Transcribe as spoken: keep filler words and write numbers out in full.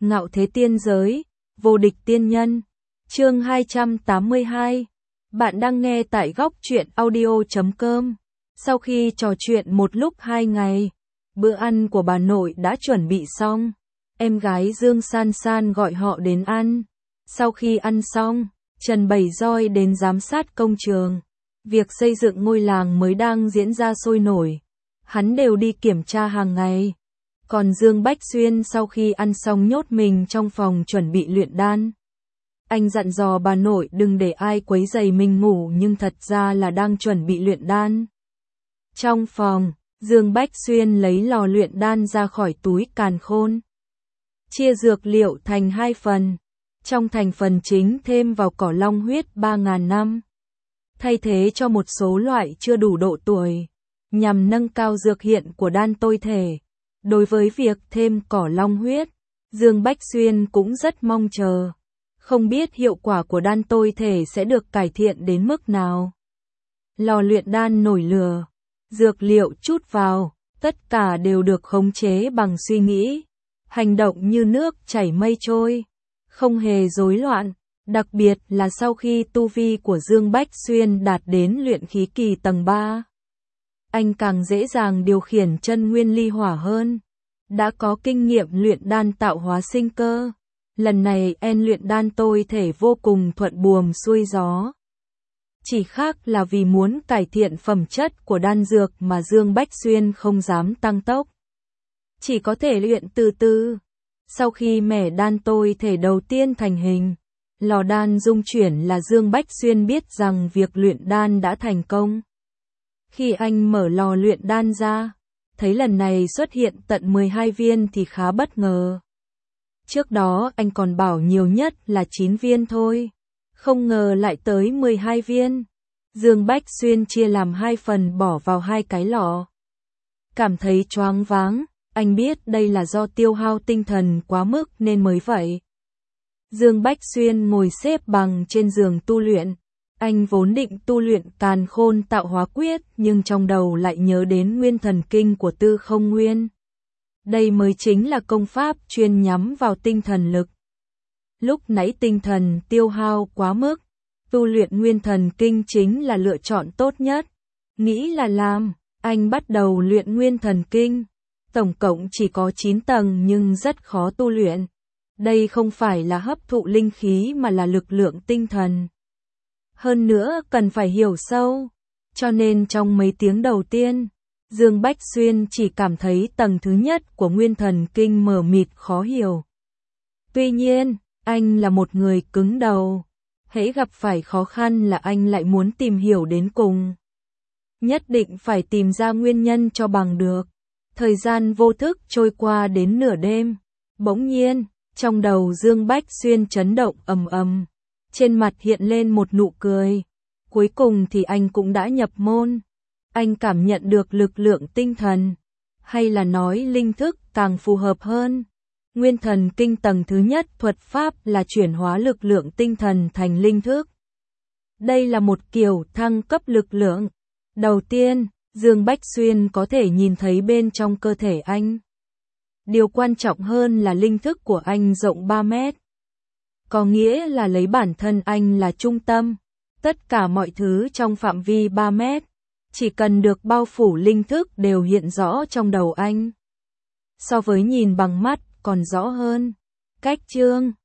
Ngạo thế tiên giới, vô địch tiên nhân. Chương hai trăm tám mươi hai. Bạn đang nghe tại góc truyện audio chấm com. Sau khi trò chuyện một lúc hai ngày, bữa ăn của bà nội đã chuẩn bị xong. Em gái Dương San San gọi họ đến ăn. Sau khi ăn xong, Trần Bảy Roi đến giám sát công trường. Việc xây dựng ngôi làng mới đang diễn ra sôi nổi. Hắn đều đi kiểm tra hàng ngày. Còn Dương Bách Xuyên sau khi ăn xong nhốt mình trong phòng chuẩn bị luyện đan. Anh dặn dò bà nội đừng để ai quấy rầy mình ngủ nhưng thật ra là đang chuẩn bị luyện đan. Trong phòng, Dương Bách Xuyên lấy lò luyện đan ra khỏi túi càn khôn. Chia dược liệu thành hai phần. Trong thành phần chính thêm vào cỏ long huyết ba nghìn năm. Thay thế cho một số loại chưa đủ độ tuổi. Nhằm nâng cao dược hiện của đan tôi thể. Đối với việc thêm cỏ long huyết, Dương Bách Xuyên cũng rất mong chờ. Không biết hiệu quả của đan tôi thể sẽ được cải thiện đến mức nào. Lò luyện đan nổi lửa, dược liệu chút vào, tất cả đều được khống chế bằng suy nghĩ. Hành động như nước chảy mây trôi, không hề rối loạn, đặc biệt là sau khi tu vi của Dương Bách Xuyên đạt đến luyện khí kỳ tầng ba. Anh càng dễ dàng điều khiển chân nguyên ly hỏa hơn. Đã có kinh nghiệm luyện đan tạo hóa sinh cơ. Lần này en luyện đan tôi thể vô cùng thuận buồm xuôi gió. Chỉ khác là vì muốn cải thiện phẩm chất của đan dược mà Dương Bách Xuyên không dám tăng tốc. Chỉ có thể luyện từ từ. Sau khi mẻ đan tôi thể đầu tiên thành hình, lò đan dung chuyển là Dương Bách Xuyên biết rằng việc luyện đan đã thành công. Khi anh mở lò luyện đan ra, thấy lần này xuất hiện tận mười hai viên thì khá bất ngờ. Trước đó anh còn bảo nhiều nhất là chín viên thôi, không ngờ lại tới mười hai viên. Dương Bách Xuyên chia làm hai phần bỏ vào hai cái lò. Cảm thấy choáng váng, anh biết đây là do tiêu hao tinh thần quá mức nên mới vậy. Dương Bách Xuyên ngồi xếp bằng trên giường tu luyện. Anh vốn định tu luyện Càn Khôn Tạo Hóa Quyết nhưng trong đầu lại nhớ đến nguyên thần kinh của Tư Không Nguyên. Đây mới chính là công pháp chuyên nhắm vào tinh thần lực. Lúc nãy tinh thần tiêu hao quá mức, tu luyện nguyên thần kinh chính là lựa chọn tốt nhất. Nghĩ là làm, anh bắt đầu luyện nguyên thần kinh. Tổng cộng chỉ có chín tầng nhưng rất khó tu luyện. Đây không phải là hấp thụ linh khí mà là lực lượng tinh thần. Hơn nữa cần phải hiểu sâu, cho nên trong mấy tiếng đầu tiên, Dương Bách Xuyên chỉ cảm thấy tầng thứ nhất của nguyên thần kinh mờ mịt khó hiểu. Tuy nhiên, anh là một người cứng đầu, hễ gặp phải khó khăn là anh lại muốn tìm hiểu đến cùng. Nhất định phải tìm ra nguyên nhân cho bằng được. Thời gian vô thức trôi qua đến nửa đêm, bỗng nhiên, trong đầu Dương Bách Xuyên chấn động ầm ầm. Trên mặt hiện lên một nụ cười. Cuối cùng thì anh cũng đã nhập môn. Anh cảm nhận được lực lượng tinh thần. Hay là nói linh thức càng phù hợp hơn. Nguyên thần kinh tầng thứ nhất thuật pháp là chuyển hóa lực lượng tinh thần thành linh thức. Đây là một kiểu thăng cấp lực lượng. Đầu tiên, Dương Bách Xuyên có thể nhìn thấy bên trong cơ thể anh. Điều quan trọng hơn là linh thức của anh rộng ba mét. Có nghĩa là lấy bản thân anh là trung tâm, tất cả mọi thứ trong phạm vi ba mét, chỉ cần được bao phủ linh thức đều hiện rõ trong đầu anh. So với nhìn bằng mắt còn rõ hơn. Cách chương